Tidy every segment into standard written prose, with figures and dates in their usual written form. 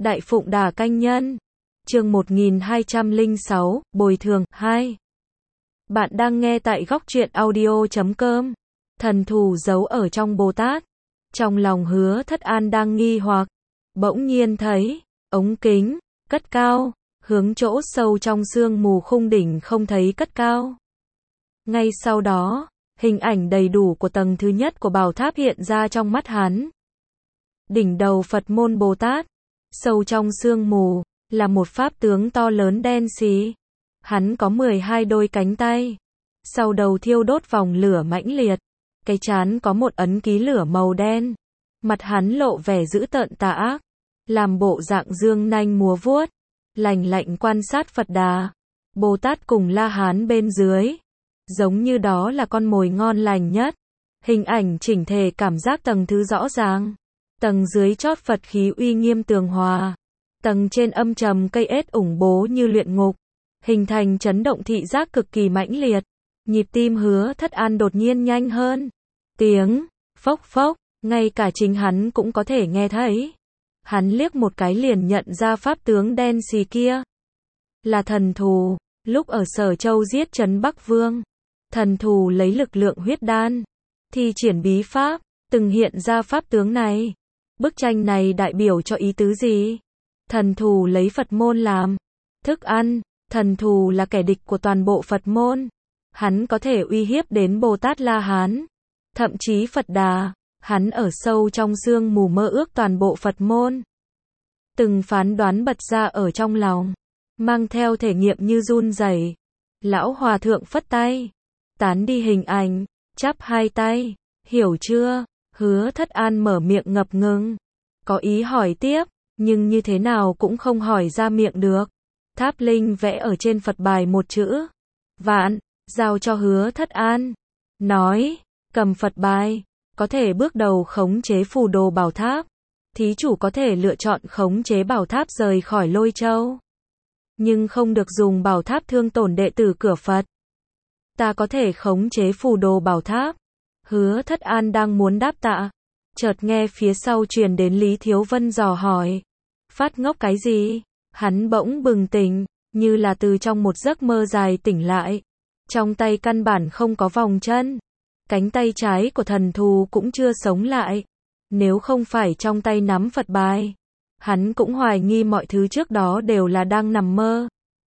Đại Phụng Đà Canh Nhân. Chương 1206, Bồi thường 2. Bạn đang nghe tại góc truyện audio.com. Thần thù giấu ở trong Bồ Tát. Trong lòng Hứa Thất An đang nghi hoặc, bỗng nhiên thấy ống kính cất cao, hướng chỗ sâu trong sương mù khung đỉnh không thấy cất cao. Ngay sau đó, hình ảnh đầy đủ của tầng thứ nhất của bảo tháp hiện ra trong mắt hắn. Đỉnh đầu Phật môn Bồ Tát, sâu trong sương mù, là một pháp tướng to lớn đen xì. Hắn có 12 đôi cánh tay, sau đầu thiêu đốt vòng lửa mãnh liệt, cái trán có một ấn ký lửa màu đen, mặt hắn lộ vẻ dữ tợn tà ác, làm bộ dạng dương nanh múa vuốt, lạnh lạnh quan sát Phật Đà, Bồ Tát cùng La Hán bên dưới, giống như đó là con mồi ngon lành nhất. Hình ảnh chỉnh thể cảm giác tầng thứ rõ ràng, tầng dưới chót Phật khí uy nghiêm tường hòa, tầng trên âm trầm cây ết ủng bố như luyện ngục, hình thành chấn động thị giác cực kỳ mãnh liệt. Nhịp tim Hứa Thất An đột nhiên nhanh hơn, tiếng phốc phốc, ngay cả chính hắn cũng có thể nghe thấy. Hắn liếc một cái liền nhận ra pháp tướng đen xì kia là thần thù, lúc ở Sở Châu giết Trấn Bắc Vương, thần thù lấy lực lượng huyết đan, thi triển bí pháp, từng hiện ra pháp tướng này. Bức tranh này đại biểu cho ý tứ gì? Thần thù lấy Phật môn làm thức ăn, thần thù là kẻ địch của toàn bộ Phật môn. Hắn có thể uy hiếp đến Bồ Tát La Hán, thậm chí Phật Đà. Hắn ở sâu trong sương mù mơ ước toàn bộ Phật môn. Từng phán đoán bật ra ở trong lòng, mang theo thể nghiệm như run rẩy. Lão Hòa Thượng phất tay, tán đi hình ảnh, chắp hai tay, hiểu chưa? Hứa Thất An mở miệng ngập ngừng, có ý hỏi tiếp, nhưng như thế nào cũng không hỏi ra miệng được. Tháp Linh vẽ ở trên Phật bài một chữ Vạn, giao cho Hứa Thất An, nói, cầm Phật bài, có thể bước đầu khống chế phù đồ bảo tháp. Thí chủ có thể lựa chọn khống chế bảo tháp rời khỏi Lôi Châu, nhưng không được dùng bảo tháp thương tổn đệ tử cửa Phật. Ta có thể khống chế phù đồ bảo tháp. Hứa Thất An đang muốn đáp tạ, chợt nghe phía sau truyền đến Lý Thiếu Vân dò hỏi, phát ngốc cái gì? Hắn bỗng bừng tỉnh, như là từ trong một giấc mơ dài tỉnh lại. Trong tay căn bản không có vòng chân, cánh tay trái của thần thù cũng chưa sống lại. Nếu không phải trong tay nắm Phật bài, hắn cũng hoài nghi mọi thứ trước đó đều là đang nằm mơ.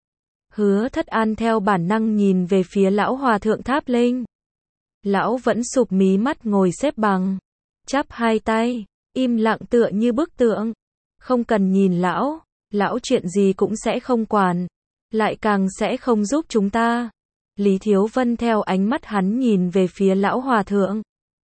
Hứa Thất An theo bản năng nhìn về phía Lão Hòa Thượng Tháp Linh. Lão vẫn sụp mí mắt ngồi xếp bằng, chắp hai tay, im lặng tựa như bức tượng. Không cần nhìn lão, lão chuyện gì cũng sẽ không quản, lại càng sẽ không giúp chúng ta. Lý Thiếu Vân theo ánh mắt hắn nhìn về phía Lão Hòa Thượng.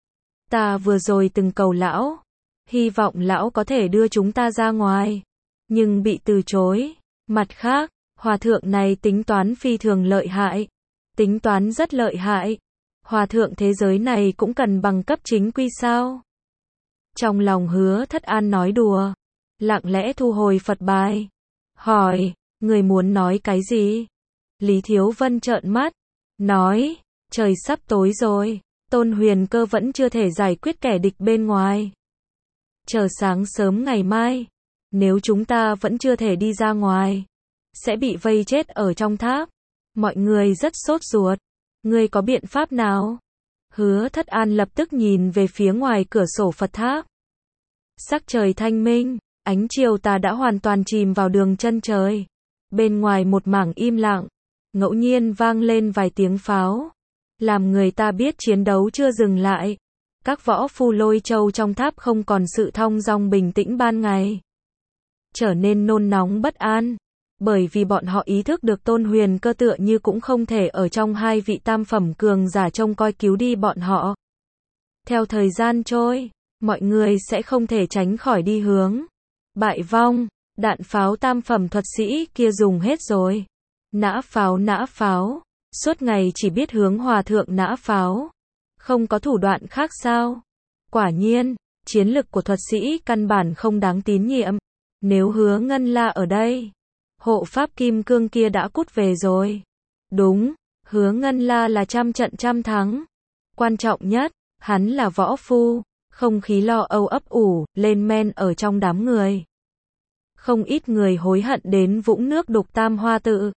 Ta vừa rồi từng cầu lão, hy vọng lão có thể đưa chúng ta ra ngoài, nhưng bị từ chối. Mặt khác, Hòa Thượng này tính toán phi thường lợi hại, tính toán rất lợi hại. Hòa Thượng thế giới này cũng cần bằng cấp chính quy sao? Trong lòng Hứa Thất An nói đùa, lặng lẽ thu hồi Phật bài, hỏi, người muốn nói cái gì? Lý Thiếu Vân trợn mắt, nói, trời sắp tối rồi, Tôn Huyền Cơ vẫn chưa thể giải quyết kẻ địch bên ngoài. Chờ sáng sớm ngày mai, nếu chúng ta vẫn chưa thể đi ra ngoài, sẽ bị vây chết ở trong tháp. Mọi người rất sốt ruột. Ngươi có biện pháp nào? Hứa Thất An lập tức nhìn về phía ngoài cửa sổ Phật tháp. Sắc trời thanh minh, ánh chiều tà đã hoàn toàn chìm vào đường chân trời. Bên ngoài một mảng im lặng, ngẫu nhiên vang lên vài tiếng pháo, làm người ta biết chiến đấu chưa dừng lại. Các võ phu Lôi Châu trong tháp không còn sự thong dong bình tĩnh ban ngày, trở nên nôn nóng bất an, bởi vì bọn họ ý thức được Tôn Huyền Cơ tựa như cũng không thể ở trong hai vị tam phẩm cường giả trông coi cứu đi bọn họ. Theo thời gian trôi, mọi người sẽ không thể tránh khỏi đi hướng bại vong. Đạn pháo tam phẩm thuật sĩ kia dùng hết rồi. Nã pháo, suốt ngày chỉ biết hướng Hòa Thượng nã pháo, không có thủ đoạn khác sao? Quả nhiên, chiến lực của thuật sĩ căn bản không đáng tín nhiệm. Nếu Hứa Ngân La ở đây, hộ pháp kim cương kia đã cút về rồi. Đúng, Hứa Ngân La là trăm trận trăm thắng. Quan trọng nhất, hắn là võ phu. Không khí lo âu ấp ủ lên men ở trong đám người. Không ít người hối hận đến vũng nước đục Tam Hoa Tự.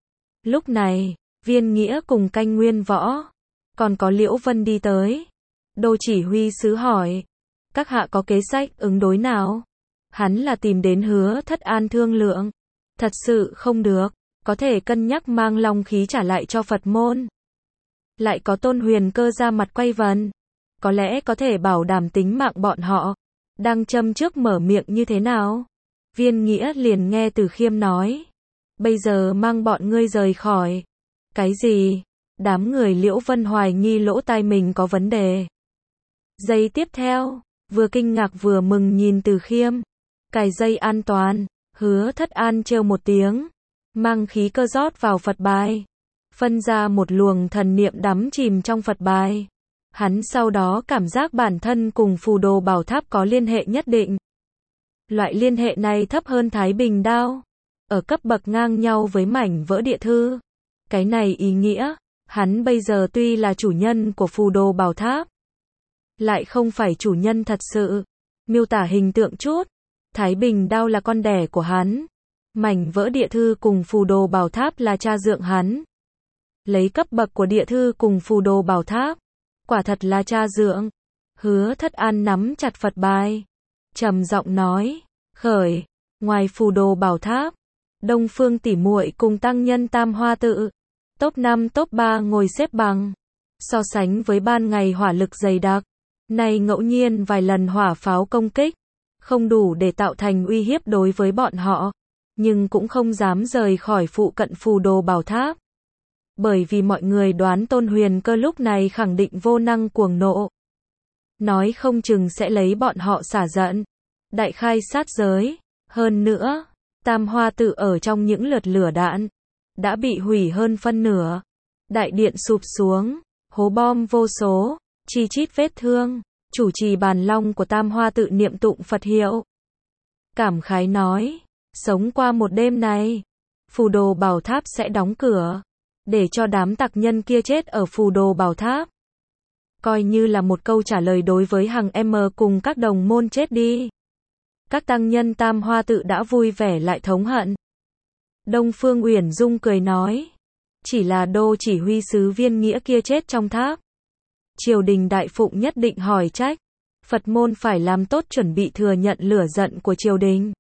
Lúc này, Viên Nghĩa cùng Canh Nguyên Võ, còn có Liễu Vân đi tới. Đô chỉ huy sứ hỏi, các hạ có kế sách ứng đối nào? Hắn là tìm đến Hứa Thất An thương lượng. Thật sự không được, có thể cân nhắc mang long khí trả lại cho Phật môn. Lại có Tôn Huyền Cơ ra mặt quay vần, có lẽ có thể bảo đảm tính mạng bọn họ. Đang châm trước mở miệng như thế nào? Viên Nghĩa liền nghe Từ Khiêm nói, bây giờ mang bọn ngươi rời khỏi. Cái gì? Đám người Liễu Vân hoài nghi lỗ tai mình có vấn đề. Giây tiếp theo, vừa kinh ngạc vừa mừng nhìn Từ Khiêm. Cài dây an toàn, Hứa Thất An trêu một tiếng, mang khí cơ rót vào Phật bài, phân ra một luồng thần niệm đắm chìm trong Phật bài. Hắn sau đó cảm giác bản thân cùng Phù Đồ Bảo Tháp có liên hệ nhất định. Loại liên hệ này thấp hơn Thái Bình Đao, ở cấp bậc ngang nhau với mảnh vỡ địa thư. Cái này ý nghĩa, hắn bây giờ tuy là chủ nhân của Phù Đồ Bảo Tháp, lại không phải chủ nhân thật sự. Miêu tả hình tượng chút, Thái Bình Đao là con đẻ của hắn, mảnh vỡ địa thư cùng Phù Đồ Bảo Tháp là cha dượng hắn. Lấy cấp bậc của địa thư cùng Phù Đồ Bảo Tháp, quả thật là cha dượng. Hứa Thất An nắm chặt Phật bài, trầm giọng nói, khởi. Ngoài Phù Đồ Bảo Tháp, Đông Phương tỷ muội cùng tăng nhân Tam Hoa Tự, top 5 top 3 ngồi xếp bằng. So sánh với ban ngày hỏa lực dày đặc, nay ngẫu nhiên vài lần hỏa pháo công kích, không đủ để tạo thành uy hiếp đối với bọn họ, nhưng cũng không dám rời khỏi phụ cận Phù Đồ Bảo Tháp. Bởi vì mọi người đoán Tôn Huyền Cơ lúc này khẳng định vô năng cuồng nộ, nói không chừng sẽ lấy bọn họ xả giận, đại khai sát giới. Hơn nữa, Tam Hoa Tự ở trong những lượt lửa đạn đã bị hủy hơn phân nửa, đại điện sụp xuống, hố bom vô số, chi chít vết thương. Chủ trì bàn long của Tam Hoa Tự niệm tụng Phật hiệu, cảm khái nói, sống qua một đêm này, Phù Đồ Bảo Tháp sẽ đóng cửa, để cho đám tặc nhân kia chết ở Phù Đồ Bảo Tháp. Coi như là một câu trả lời đối với hàng M cùng các đồng môn chết đi. Các tăng nhân Tam Hoa Tự đã vui vẻ lại thống hận. Đông Phương Uyển Dung cười nói, chỉ là đô chỉ huy sứ Viên Nghĩa kia chết trong tháp, triều đình đại phụng nhất định hỏi trách. Phật môn phải làm tốt chuẩn bị thừa nhận lửa giận của triều đình.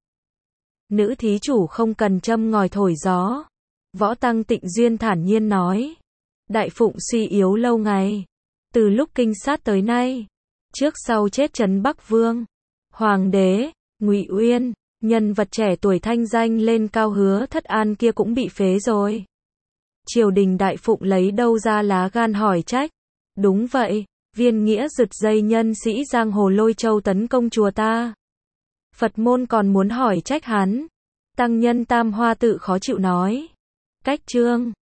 Nữ thí chủ không cần châm ngòi thổi gió. Võ Tăng Tịnh Duyên thản nhiên nói, đại phụng suy yếu lâu ngày, từ lúc kinh sát tới nay, trước sau chết Trấn Bắc Vương, Hoàng đế, Ngụy Uyên, nhân vật trẻ tuổi thanh danh lên cao Hứa Thất An kia cũng bị phế rồi. Triều đình đại phụng lấy đâu ra lá gan hỏi trách? Đúng vậy, Viên Nghĩa giật dây nhân sĩ giang hồ Lôi Châu tấn công chùa ta. Phật môn còn muốn hỏi trách hắn. Tăng nhân Tam Hoa Tự khó chịu nói. Cách chương